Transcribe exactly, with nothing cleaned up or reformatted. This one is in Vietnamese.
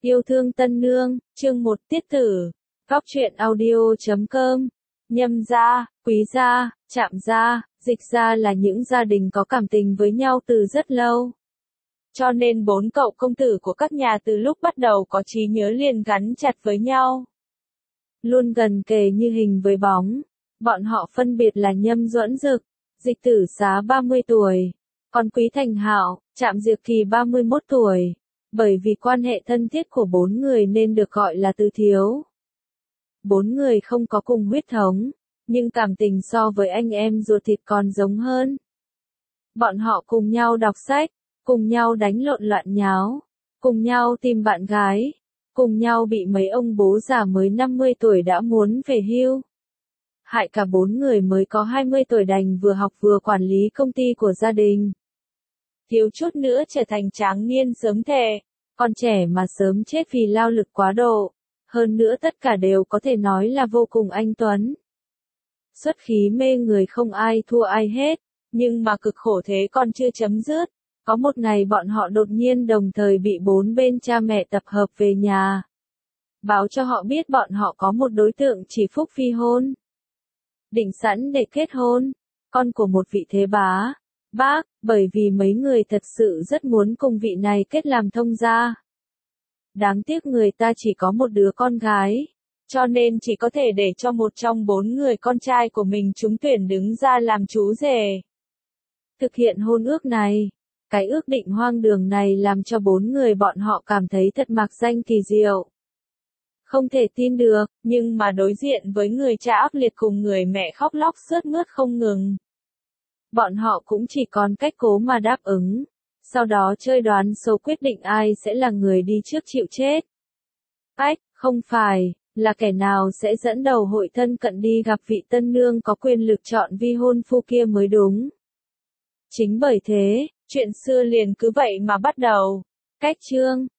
Yêu thương tân nương, chương một tiết tử. Góc truyện audio chấm com. Nhâm gia, quý gia, Trạm gia, Dịch gia là những gia đình có cảm tình với nhau từ rất lâu. Cho nên bốn cậu công tử của các nhà từ lúc bắt đầu có trí nhớ liền gắn chặt với nhau. Luôn gần kề như hình với bóng. Bọn họ phân biệt là Nhâm Duẫn Dực, Dịch Tử Xá ba mươi tuổi, còn Quý Thành Hạo, Trạm Diệp Kỳ ba mươi mốt tuổi. Bởi vì quan hệ thân thiết của bốn người nên được gọi là tứ thiếu. Bốn người không có cùng huyết thống, nhưng cảm tình so với anh em ruột thịt còn giống hơn. Bọn họ cùng nhau đọc sách, cùng nhau đánh lộn loạn nháo, cùng nhau tìm bạn gái, cùng nhau bị mấy ông bố già mới năm mươi tuổi đã muốn về hưu. Hại cả bốn người mới có hai mươi tuổi đành vừa học vừa quản lý công ty của gia đình. Thiếu chút nữa trở thành tráng niên sớm thề, còn trẻ mà sớm chết vì lao lực quá độ. Hơn nữa tất cả đều có thể nói là vô cùng anh tuấn. Xuất khí mê người không ai thua ai hết, nhưng mà cực khổ thế còn chưa chấm dứt. Có một ngày bọn họ đột nhiên đồng thời bị bốn bên cha mẹ tập hợp về nhà. Báo cho họ biết bọn họ có một đối tượng chỉ phúc phi hôn. Định sẵn để kết hôn, con của một vị thế bá. Bác, bởi vì mấy người thật sự rất muốn cùng vị này kết làm thông gia. Đáng tiếc người ta chỉ có một đứa con gái, cho nên chỉ có thể để cho một trong bốn người con trai của mình trúng tuyển đứng ra làm chú rể. Thực hiện hôn ước này, cái ước định hoang đường này làm cho bốn người bọn họ cảm thấy thật mạc danh kỳ diệu. Không thể tin được, nhưng mà đối diện với người cha ác liệt cùng người mẹ khóc lóc sướt mướt không ngừng. Bọn họ cũng chỉ còn cách cố mà đáp ứng, sau đó chơi đoán số quyết định ai sẽ là người đi trước chịu chết. Ách, không phải, là kẻ nào sẽ dẫn đầu hội thân cận đi gặp vị tân nương có quyền lực chọn vi hôn phu kia mới đúng. Chính bởi thế, chuyện xưa liền cứ vậy mà bắt đầu. Cách chương,